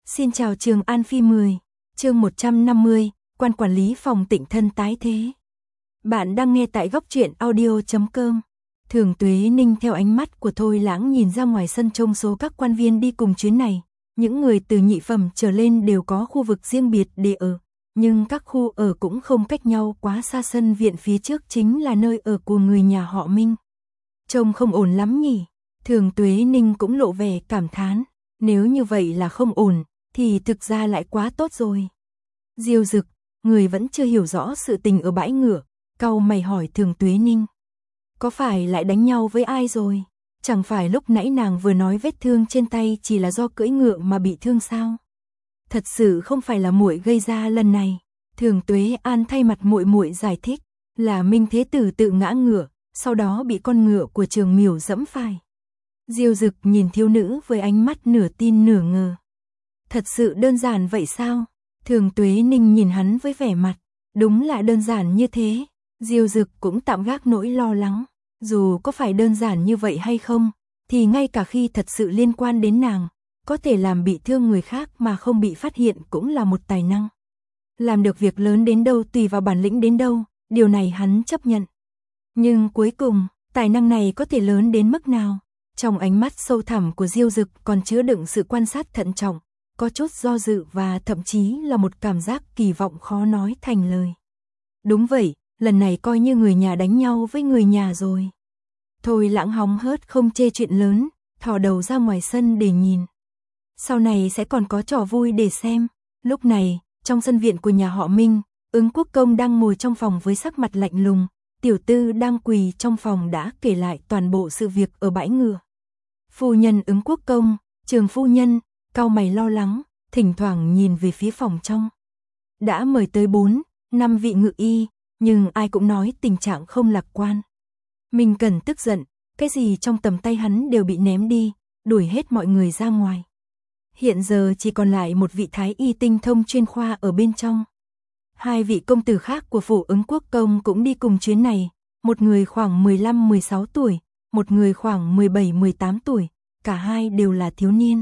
Xin chào Trường An Phi 10, chương 150, quan quản lý phòng Tịnh Thân tái thế. Bạn đang nghe tại góc truyện audio.com. Thường Tuế Ninh theo ánh mắt của Thôi Lãng nhìn ra ngoài sân trông số các quan viên đi cùng chuyến này. Những người từ nhị phẩm trở lên đều có khu vực riêng biệt để ở, nhưng các khu ở cũng không cách nhau quá xa. Sân viện phía trước chính là nơi ở của người nhà họ Minh. Trông không ổn lắm nhỉ? Thường Tuế Ninh cũng lộ vẻ cảm thán. Nếu như vậy là không ổn, thì thực ra lại quá tốt rồi. Diêu Dực, người vẫn chưa hiểu rõ sự tình ở bãi ngựa, cau mày hỏi Thường Tuế Ninh. Có phải lại đánh nhau với ai rồi? Chẳng phải lúc nãy nàng vừa nói vết thương trên tay chỉ là do cưỡi ngựa mà bị thương sao? Thật sự không phải là muội gây ra lần này. Thường Tuế An thay mặt muội muội giải thích, là Minh Thế Tử tự ngã ngựa, sau đó bị con ngựa của Trường Miểu dẫm phải. Diêu Dực nhìn thiếu nữ với ánh mắt nửa tin nửa ngờ. Thật sự đơn giản vậy sao? Thường Tuế Ninh nhìn hắn với vẻ mặt, đúng là đơn giản như thế. Diêu Dực cũng tạm gác nỗi lo lắng, dù có phải đơn giản như vậy hay không, thì ngay cả khi thật sự liên quan đến nàng, có thể làm bị thương người khác mà không bị phát hiện cũng là một tài năng. Làm được việc lớn đến đâu tùy vào bản lĩnh đến đâu, điều này hắn chấp nhận. Nhưng cuối cùng, tài năng này có thể lớn đến mức nào? Trong ánh mắt sâu thẳm của Diêu Dực còn chứa đựng sự quan sát thận trọng, có chút do dự và thậm chí là một cảm giác kỳ vọng khó nói thành lời. Đúng vậy, lần này coi như người nhà đánh nhau với người nhà rồi. Thôi Lãng hóng hớt không chê chuyện lớn, thò đầu ra ngoài sân để nhìn. Sau này sẽ còn có trò vui để xem. Lúc này, trong sân viện của nhà họ Minh, Ứng Quốc Công đang ngồi trong phòng với sắc mặt lạnh lùng. Tiểu Tư đang quỳ trong phòng đã kể lại toàn bộ sự việc ở bãi ngựa. Phu nhân Ứng Quốc Công, Trường phu nhân, cau mày lo lắng, thỉnh thoảng nhìn về phía phòng trong. Đã mời tới 4-5 vị ngự y, nhưng ai cũng nói tình trạng không lạc quan. Minh Cần tức giận, cái gì trong tầm tay hắn đều bị ném đi, đuổi hết mọi người ra ngoài. Hiện giờ chỉ còn lại một vị thái y tinh thông chuyên khoa ở bên trong. Hai vị công tử khác của phủ Ứng Quốc Công cũng đi cùng chuyến này, một người khoảng 15-16 tuổi, một người khoảng 17-18 tuổi, cả hai đều là thiếu niên.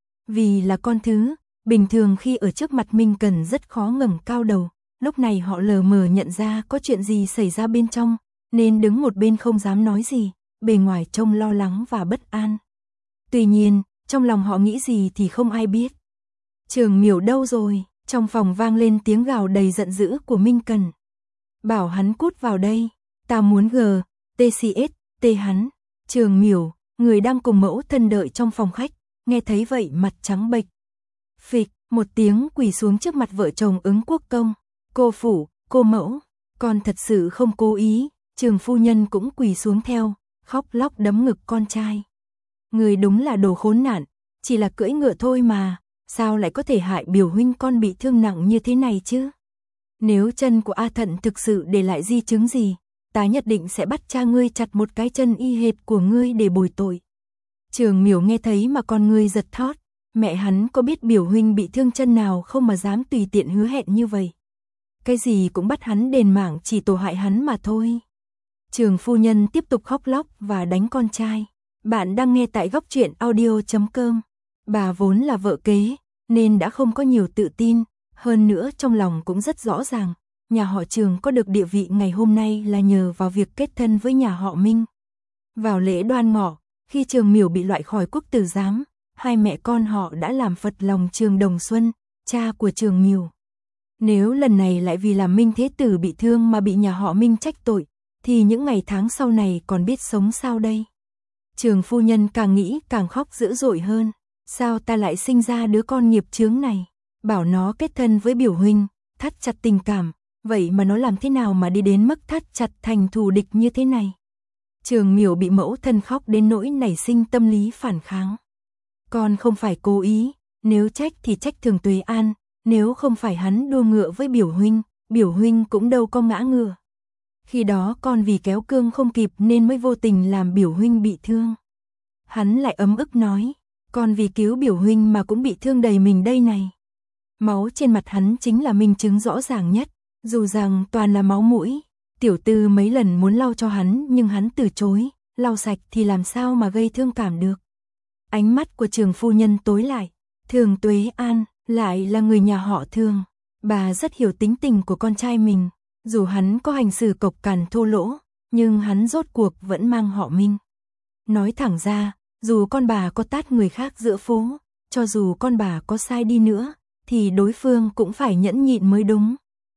Vì là con thứ, bình thường khi ở trước mặt Minh Cần rất khó ngẩng cao đầu, lúc này họ lờ mờ nhận ra có chuyện gì xảy ra bên trong, nên đứng một bên không dám nói gì, bề ngoài trông lo lắng và bất an. Tuy nhiên, trong lòng họ nghĩ gì thì không ai biết. Trường Miểu đâu rồi? Trong phòng vang lên tiếng gào đầy giận dữ của Minh Cần. Bảo hắn cút vào đây, ta muốn TCS hắn. Trường Miểu, người đang cùng mẫu thân đợi trong phòng khách, nghe thấy vậy mặt trắng bệch. Phịch, một tiếng quỳ xuống trước mặt vợ chồng Ứng Quốc Công. Cô phủ, cô mẫu, con thật sự không cố ý. Trường phu nhân cũng quỳ xuống theo, khóc lóc đấm ngực con trai. Người đúng là đồ khốn nạn, chỉ là cưỡi ngựa thôi mà, sao lại có thể hại biểu huynh con bị thương nặng như thế này chứ? Nếu chân của A Thận thực sự để lại di chứng gì, ta nhất định sẽ bắt cha ngươi chặt một cái chân y hệt của ngươi để bồi tội. Trường Miểu nghe thấy mà con ngươi giật thót, mẹ hắn có biết biểu huynh bị thương chân nào không mà dám tùy tiện hứa hẹn như vậy. Cái gì cũng bắt hắn đền mạng chỉ tổ hại hắn mà thôi. Trường phu nhân tiếp tục khóc lóc và đánh con trai. Bạn đang nghe tại góc truyện audio.com. Bà vốn là vợ kế, nên đã không có nhiều tự tin, hơn nữa trong lòng cũng rất rõ ràng, nhà họ Trường có được địa vị ngày hôm nay là nhờ vào việc kết thân với nhà họ Minh. Vào lễ Đoan Ngọ, khi Trường Miểu bị loại khỏi quốc tử giám, hai mẹ con họ đã làm phật lòng Trường Đồng Xuân, cha của Trường Miểu. Nếu lần này lại vì làm Minh Thế Tử bị thương mà bị nhà họ Minh trách tội, thì những ngày tháng sau này còn biết sống sao đây? Trường phu nhân càng nghĩ càng khóc dữ dội hơn. Sao ta lại sinh ra đứa con nghiệp chướng này? Bảo nó kết thân với biểu huynh, thắt chặt tình cảm, vậy mà nó làm thế nào mà đi đến mức thắt chặt thành thù địch như thế này? Trường Miểu bị mẫu thân khóc đến nỗi nảy sinh tâm lý phản kháng. Con không phải cố ý, nếu trách thì trách Thường Tuế An, nếu không phải hắn đua ngựa với biểu huynh cũng đâu có ngã ngựa. Khi đó con vì kéo cương không kịp nên mới vô tình làm biểu huynh bị thương. Hắn lại ấm ức nói, con vì cứu biểu huynh mà cũng bị thương đầy mình đây này. Máu trên mặt hắn chính là minh chứng rõ ràng nhất, dù rằng toàn là máu mũi. Tiểu Tư mấy lần muốn lau cho hắn nhưng hắn từ chối, lau sạch thì làm sao mà gây thương cảm được. Ánh mắt của Trường phu nhân tối lại, Thường Tuế An lại là người nhà họ Thường. Bà rất hiểu tính tình của con trai mình, dù hắn có hành xử cộc cằn thô lỗ, nhưng hắn rốt cuộc vẫn mang họ Minh. Nói thẳng ra, dù con bà có tát người khác giữa phố, cho dù con bà có sai đi nữa, thì đối phương cũng phải nhẫn nhịn mới đúng.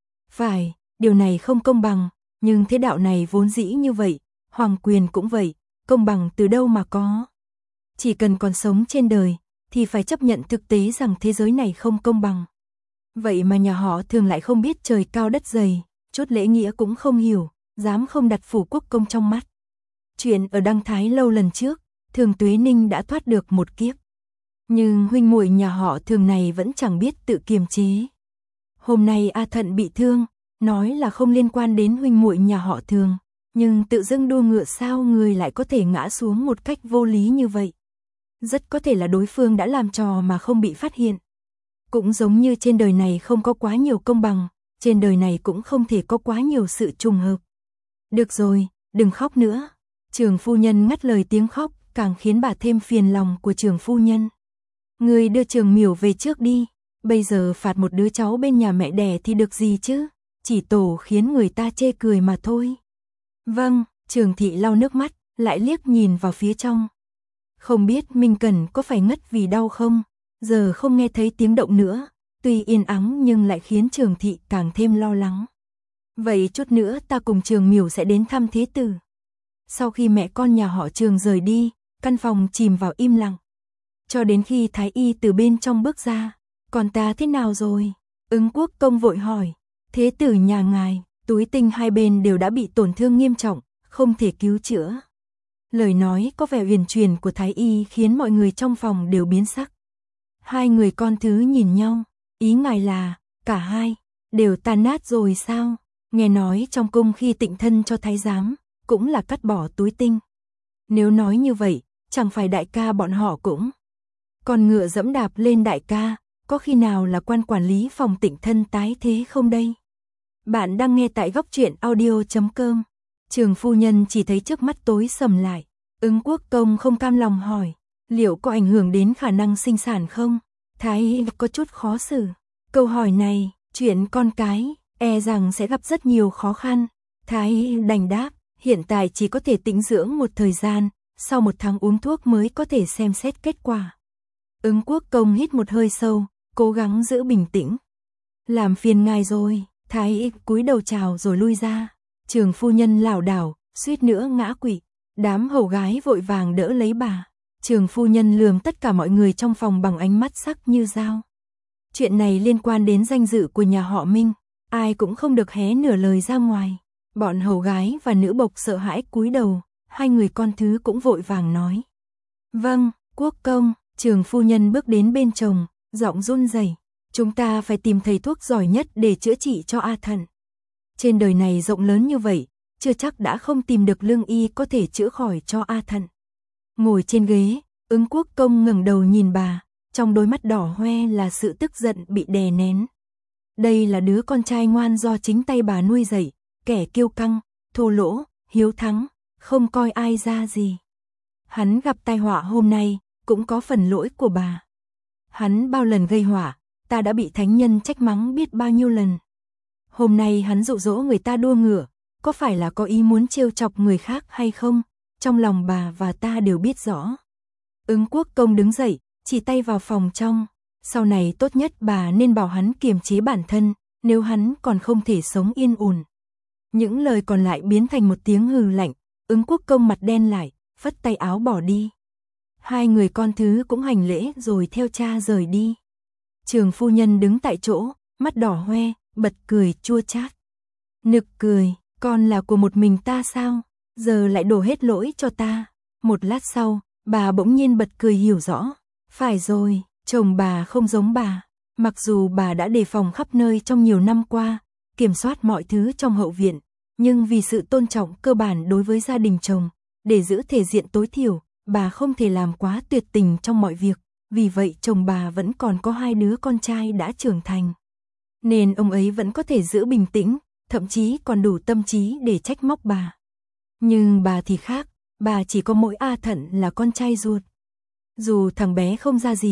Phải, điều này không công bằng, nhưng thế đạo này vốn dĩ như vậy, hoàng quyền cũng vậy, công bằng từ đâu mà có. Chỉ cần còn sống trên đời, thì phải chấp nhận thực tế rằng thế giới này không công bằng. Vậy mà nhà họ Thường lại không biết trời cao đất dày, chút lễ nghĩa cũng không hiểu, dám không đặt phủ quốc công trong mắt. Chuyện ở Đăng Thái Lâu lần trước, Thường Tuế Ninh đã thoát được một kiếp. Nhưng huynh muội nhà họ Thường này vẫn chẳng biết tự kiềm chế. Hôm nay A Thận bị thương, nói là không liên quan đến huynh muội nhà họ Thường, nhưng tự dưng đua ngựa sao người lại có thể ngã xuống một cách vô lý như vậy. Rất có thể là đối phương đã làm trò mà không bị phát hiện. Cũng giống như trên đời này không có quá nhiều công bằng, trên đời này cũng không thể có quá nhiều sự trùng hợp. Được rồi, đừng khóc nữa. Trưởng phu nhân ngắt lời tiếng khóc, càng khiến bà thêm phiền lòng của trưởng phu nhân. Người đưa Trường Miểu về trước đi, bây giờ phạt một đứa cháu bên nhà mẹ đẻ thì được gì chứ, chỉ tổ khiến người ta chê cười mà thôi. Vâng, Trường thị lau nước mắt, lại liếc nhìn vào phía trong. Không biết Minh Cẩn có phải ngất vì đau không, giờ không nghe thấy tiếng động nữa, tuy yên ắng nhưng lại khiến Trường thị càng thêm lo lắng. Vậy chút nữa ta cùng Trường Miểu sẽ đến thăm thế tử. Sau khi mẹ con nhà họ Trường rời đi, căn phòng chìm vào im lặng. Cho đến khi Thái y từ bên trong bước ra, còn ta thế nào rồi? Ứng Quốc công vội hỏi, thế tử nhà ngài, túi tinh hai bên đều đã bị tổn thương nghiêm trọng, không thể cứu chữa. Lời nói có vẻ huyền truyền của Thái y khiến mọi người trong phòng đều biến sắc. Hai người con thứ nhìn nhau, ý ngài là, cả hai, đều tan nát rồi sao? Nghe nói trong cung khi tịnh thân cho thái giám, cũng là cắt bỏ túi tinh. Nếu nói như vậy, chẳng phải đại ca bọn họ cũng. Còn ngựa dẫm đạp lên đại ca, có khi nào là quan quản lý phòng tịnh thân tái thế không đây? Bạn đang nghe tại góc truyện audio.com. Trường phu nhân chỉ thấy trước mắt tối sầm lại. Ứng Quốc công không cam lòng hỏi, liệu có ảnh hưởng đến khả năng sinh sản không? Thái có chút khó xử. Câu hỏi này, chuyện con cái, e rằng sẽ gặp rất nhiều khó khăn. Thái đành đáp, hiện tại chỉ có thể tĩnh dưỡng một thời gian, sau 1 tháng uống thuốc mới có thể xem xét kết quả. Ứng Quốc công hít một hơi sâu, cố gắng giữ bình tĩnh. Làm phiền ngài rồi, Thái cúi đầu chào rồi lui ra. Trường phu nhân lảo đảo, suýt nữa ngã quỵ. Đám hầu gái vội vàng đỡ lấy bà. Trường phu nhân lườm tất cả mọi người trong phòng bằng ánh mắt sắc như dao. Chuyện này liên quan đến danh dự của nhà họ Minh, ai cũng không được hé nửa lời ra ngoài. Bọn hầu gái và nữ bộc sợ hãi cúi đầu, hai người con thứ cũng vội vàng nói. Vâng, Quốc công. Trường phu nhân bước đến bên chồng, giọng run rẩy. Chúng ta phải tìm thầy thuốc giỏi nhất để chữa trị cho A Thận. Trên đời này rộng lớn như vậy, chưa chắc đã không tìm được lương y có thể chữa khỏi cho A Thận. Ngồi trên ghế, Ứng Quốc công ngẩng đầu nhìn bà, trong đôi mắt đỏ hoe là sự tức giận bị đè nén. Đây là đứa con trai ngoan do chính tay bà nuôi dạy, kẻ kiêu căng, thô lỗ, hiếu thắng, không coi ai ra gì. Hắn gặp tai họa hôm nay, cũng có phần lỗi của bà. Hắn bao lần gây họa, ta đã bị thánh nhân trách mắng biết bao nhiêu lần. Hôm nay hắn dụ dỗ người ta đua ngựa, có phải là có ý muốn trêu chọc người khác hay không? Trong lòng bà và ta đều biết rõ. Ứng Quốc công đứng dậy, chỉ tay vào phòng trong. Sau này tốt nhất bà nên bảo hắn kiềm chế bản thân, nếu hắn còn không thể sống yên ổn. Những lời còn lại biến thành một tiếng hừ lạnh. Ứng Quốc công mặt đen lại, phất tay áo bỏ đi. Hai người con thứ cũng hành lễ rồi theo cha rời đi. Trường phu nhân đứng tại chỗ, mắt đỏ hoe, bật cười chua chát. Nực cười, con là của một mình ta sao? Giờ lại đổ hết lỗi cho ta. Một lát sau, bà bỗng nhiên bật cười hiểu rõ. Phải rồi, chồng bà không giống bà. Mặc dù bà đã đề phòng khắp nơi trong nhiều năm qua, kiểm soát mọi thứ trong hậu viện, nhưng vì sự tôn trọng cơ bản đối với gia đình chồng, để giữ thể diện tối thiểu, bà không thể làm quá tuyệt tình trong mọi việc. Vì vậy chồng bà vẫn còn có 2 đứa con trai đã trưởng thành. Nên ông ấy vẫn có thể giữ bình tĩnh, thậm chí còn đủ tâm trí để trách móc bà. Nhưng bà thì khác, bà chỉ có mỗi A Thận là con trai ruột. Dù thằng bé không ra gì,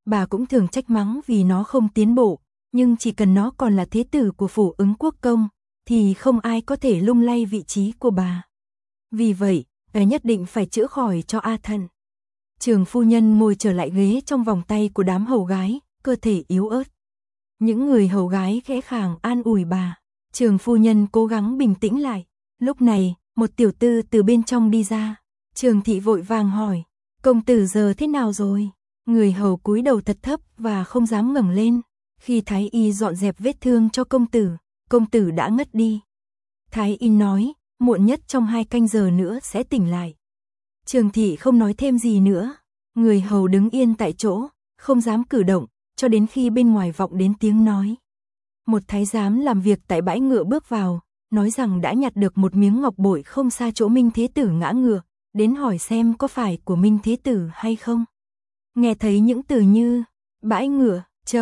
bà cũng thường trách mắng vì nó không tiến bộ, nhưng chỉ cần nó còn là thế tử của phủ Ứng Quốc công, thì không ai có thể lung lay vị trí của bà. Vì vậy, nhất định phải chữa khỏi cho A Thận. Trường phu nhân ngồi trở lại ghế trong vòng tay của đám hầu gái, cơ thể yếu ớt. Những người hầu gái khẽ khàng an ủi bà. Trường phu nhân cố gắng bình tĩnh lại. Lúc này, một tiểu tư từ bên trong đi ra. Trường thị vội vàng hỏi, công tử giờ thế nào rồi? Người hầu cúi đầu thật thấp và không dám ngẩng lên. Khi Thái y dọn dẹp vết thương cho công tử đã ngất đi. Thái y nói, muộn nhất trong 2 canh giờ nữa sẽ tỉnh lại. Trường thị không nói thêm gì nữa. Người hầu đứng yên tại chỗ, không dám cử động, cho đến khi bên ngoài vọng đến tiếng nói. Một thái giám làm việc tại bãi ngựa bước vào, nói rằng đã nhặt được một miếng ngọc bội không xa chỗ Minh Thế Tử ngã ngựa, đến hỏi xem có phải của Minh Thế Tử hay không. Nghe thấy những từ như bãi ngựa,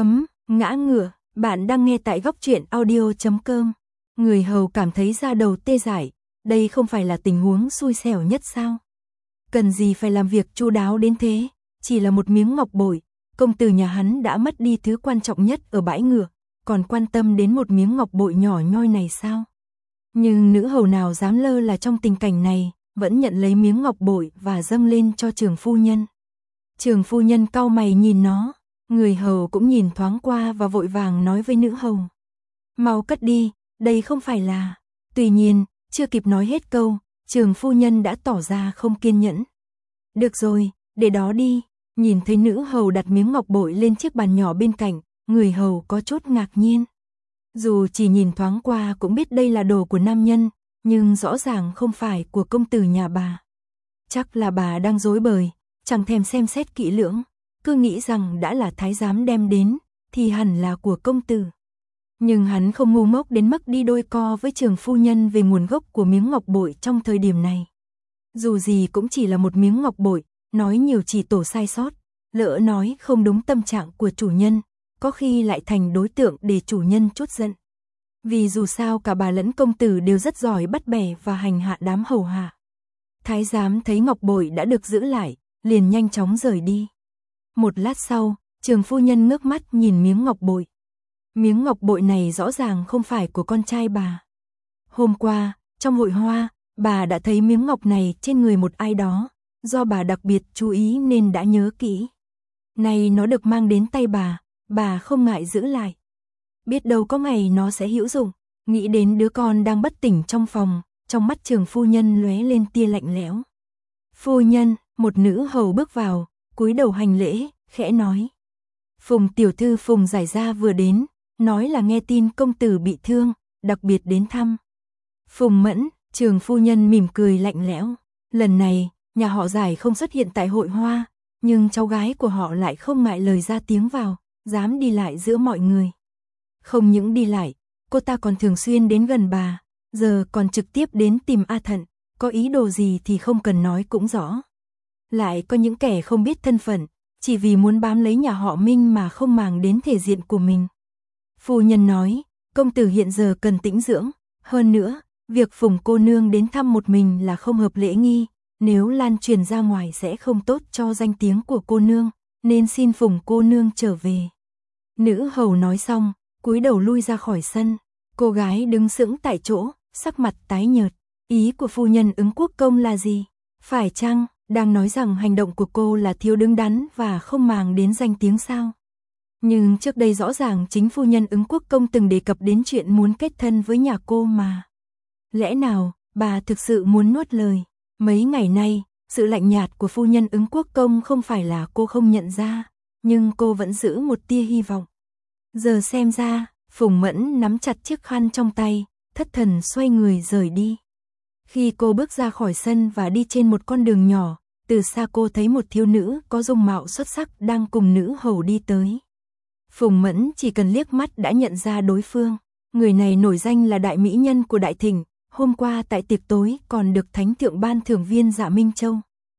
ngã ngựa, bạn đang nghe tại góc truyện audio.com. Người hầu cảm thấy da đầu tê dại, đây không phải là tình huống xui xẻo nhất sao? Cần gì phải làm việc chu đáo đến thế, chỉ là một miếng ngọc bội, công tử nhà hắn đã mất đi thứ quan trọng nhất ở bãi ngựa, còn quan tâm đến một miếng ngọc bội nhỏ nhoi này sao? Nhưng nữ hầu nào dám lơ là trong tình cảnh này, vẫn nhận lấy miếng ngọc bội và dâng lên cho trường phu nhân. Trường phu nhân cau mày nhìn nó, người hầu cũng nhìn thoáng qua và vội vàng nói với nữ hầu. Mau cất đi, đây không phải là... Tuy nhiên, chưa kịp nói hết câu, trường phu nhân đã tỏ ra không kiên nhẫn. Được rồi, để đó đi. Nhìn thấy nữ hầu đặt miếng ngọc bội lên chiếc bàn nhỏ bên cạnh, người hầu có chút ngạc nhiên. Dù chỉ nhìn thoáng qua cũng biết đây là đồ của nam nhân, nhưng rõ ràng không phải của công tử nhà bà. Chắc là bà đang dối bời, chẳng thèm xem xét kỹ lưỡng, cứ nghĩ rằng đã là thái giám đem đến, thì hẳn là của công tử. Nhưng hắn không ngu ngốc đến mức đi đôi co với trường phu nhân về nguồn gốc của miếng ngọc bội trong thời điểm này. Dù gì cũng chỉ là một miếng ngọc bội, nói nhiều chỉ tổ sai sót, lỡ nói không đúng tâm trạng của chủ nhân, có khi lại thành đối tượng để chủ nhân trút giận. Vì dù sao cả bà lẫn công tử đều rất giỏi bắt bẻ và hành hạ đám hầu hạ. Thái giám thấy ngọc bội đã được giữ lại, liền nhanh chóng rời đi. Một lát sau, trường phu nhân ngước mắt nhìn miếng ngọc bội. Miếng ngọc bội này rõ ràng không phải của con trai bà. Hôm qua, trong hội hoa, bà đã thấy miếng ngọc này trên người một ai đó, do bà đặc biệt chú ý nên đã nhớ kỹ. Nay nó được mang đến tay bà không ngại giữ lại. Biết đâu có ngày nó sẽ hữu dụng, nghĩ đến đứa con đang bất tỉnh trong phòng, trong mắt trường phu nhân lóe lên tia lạnh lẽo. Phu nhân, một nữ hầu bước vào, cúi đầu hành lễ, khẽ nói. Phùng tiểu thư Phùng Giải Gia vừa đến, nói là nghe tin công tử bị thương, đặc biệt đến thăm. Phùng Mẫn, trường phu nhân mỉm cười lạnh lẽo. Lần này, nhà họ Giải không xuất hiện tại hội hoa, nhưng cháu gái của họ lại không ngại lời ra tiếng vào, dám đi lại giữa mọi người. Không những đi lại, cô ta còn thường xuyên đến gần bà, giờ còn trực tiếp đến tìm A Thận, có ý đồ gì thì không cần nói cũng rõ. Lại có những kẻ không biết thân phận, chỉ vì muốn bám lấy nhà họ Minh mà không màng đến thể diện của mình. Phu nhân nói, công tử hiện giờ cần tĩnh dưỡng, hơn nữa, việc Phùng cô nương đến thăm một mình là không hợp lễ nghi, nếu lan truyền ra ngoài sẽ không tốt cho danh tiếng của cô nương, nên xin Phùng cô nương trở về. Nữ hầu nói xong, cúi đầu lui ra khỏi sân, cô gái đứng sững tại chỗ, sắc mặt tái nhợt. Ý của phu nhân Ứng Quốc công là gì? Phải chăng đang nói rằng hành động của cô là thiếu đứng đắn và không màng đến danh tiếng sao? Nhưng trước đây rõ ràng chính phu nhân Ứng Quốc công từng đề cập đến chuyện muốn kết thân với nhà cô mà. Lẽ nào bà thực sự muốn nuốt lời? Mấy ngày nay, sự lạnh nhạt của phu nhân Ứng Quốc công không phải là cô không nhận ra, nhưng cô vẫn giữ một tia hy vọng. Giờ xem ra, Phùng Mẫn nắm chặt chiếc khăn trong tay, thất thần xoay người rời đi. Khi cô bước ra khỏi sân và đi trên một con đường nhỏ, từ xa cô thấy một thiếu nữ có dung mạo xuất sắc đang cùng nữ hầu đi tới. Phùng Mẫn chỉ cần liếc mắt đã nhận ra đối phương. Người này nổi danh là đại mỹ nhân của Đại Thịnh, hôm qua tại tiệc tối còn được Thánh Thượng ban thưởng viên Dạ Minh Châu.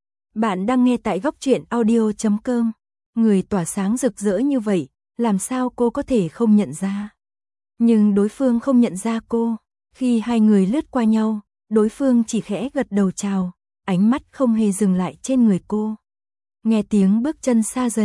Bạn đang nghe tại góc truyện audio.com. Người tỏa sáng rực rỡ như vậy, làm sao cô có thể không nhận ra? Nhưng đối phương không nhận ra cô. Khi hai người lướt qua nhau, đối phương chỉ khẽ gật đầu chào, ánh mắt không hề dừng lại trên người cô. Nghe tiếng bước chân xa dần,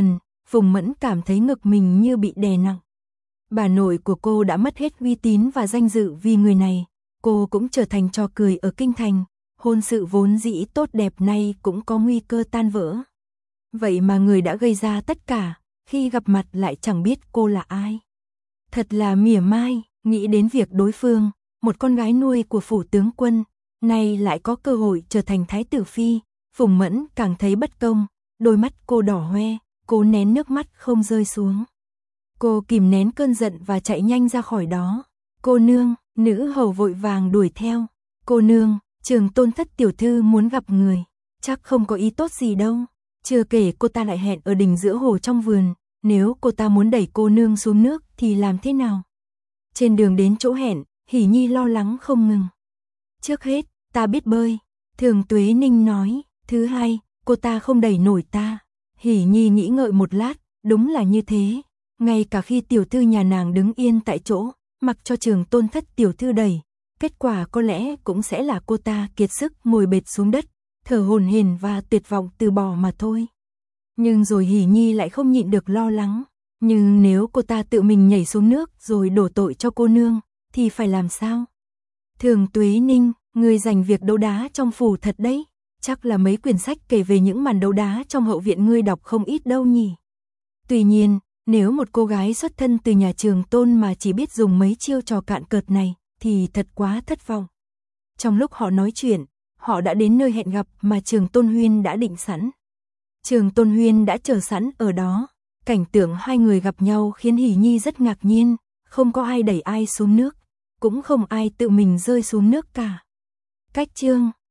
Phùng Mẫn cảm thấy ngực mình như bị đè nặng. Bà nội của cô đã mất hết uy tín và danh dự vì người này, cô cũng trở thành trò cười ở kinh thành, hôn sự vốn dĩ tốt đẹp nay cũng có nguy cơ tan vỡ. Vậy mà người đã gây ra tất cả, khi gặp mặt lại chẳng biết cô là ai. Thật là mỉa mai, nghĩ đến việc đối phương, một con gái nuôi của phủ tướng quân, nay lại có cơ hội trở thành thái tử phi, Phùng Mẫn càng thấy bất công, đôi mắt cô đỏ hoe, cô nén nước mắt không rơi xuống. Cô kìm nén cơn giận và chạy nhanh ra khỏi đó. Cô nương, nữ hầu vội vàng đuổi theo. Cô nương, Trường Tôn thất tiểu thư muốn gặp người, chắc không có ý tốt gì đâu. Chưa kể cô ta lại hẹn ở đỉnh giữa hồ trong vườn, nếu cô ta muốn đẩy cô nương xuống nước thì làm thế nào? Trên đường đến chỗ hẹn, Hỷ Nhi lo lắng không ngừng. Trước hết, ta biết bơi, Thường Tuế Ninh nói. Thứ hai, cô ta không đẩy nổi ta. Hỷ Nhi nghĩ ngợi một lát, đúng là như thế. Ngay cả khi tiểu thư nhà nàng đứng yên tại chỗ, mặc cho Trường Tôn thất tiểu thư đẩy, kết quả có lẽ cũng sẽ là cô ta kiệt sức ngồi bệt xuống đất, thở hổn hển và tuyệt vọng từ bỏ mà thôi. Nhưng rồi Hỷ Nhi lại không nhịn được lo lắng, nhưng nếu cô ta tự mình nhảy xuống nước rồi đổ tội cho cô nương, thì phải làm sao? Thường Tuế Ninh, người giành việc đấu đá trong phủ thật đấy, chắc là mấy quyển sách kể về những màn đấu đá trong hậu viện ngươi đọc không ít đâu nhỉ. Tuy nhiên, nếu một cô gái xuất thân từ nhà Trường Tôn mà chỉ biết dùng mấy chiêu trò cạn cợt này, thì thật quá thất vọng. Trong lúc họ nói chuyện, họ đã đến nơi hẹn gặp mà Trường Tôn Huyên đã định sẵn. Trường Tôn Huyên đã chờ sẵn ở đó, cảnh tượng hai người gặp nhau khiến Hỷ Nhi rất ngạc nhiên, không có ai đẩy ai xuống nước, cũng không ai tự mình rơi xuống nước cả. Cách chương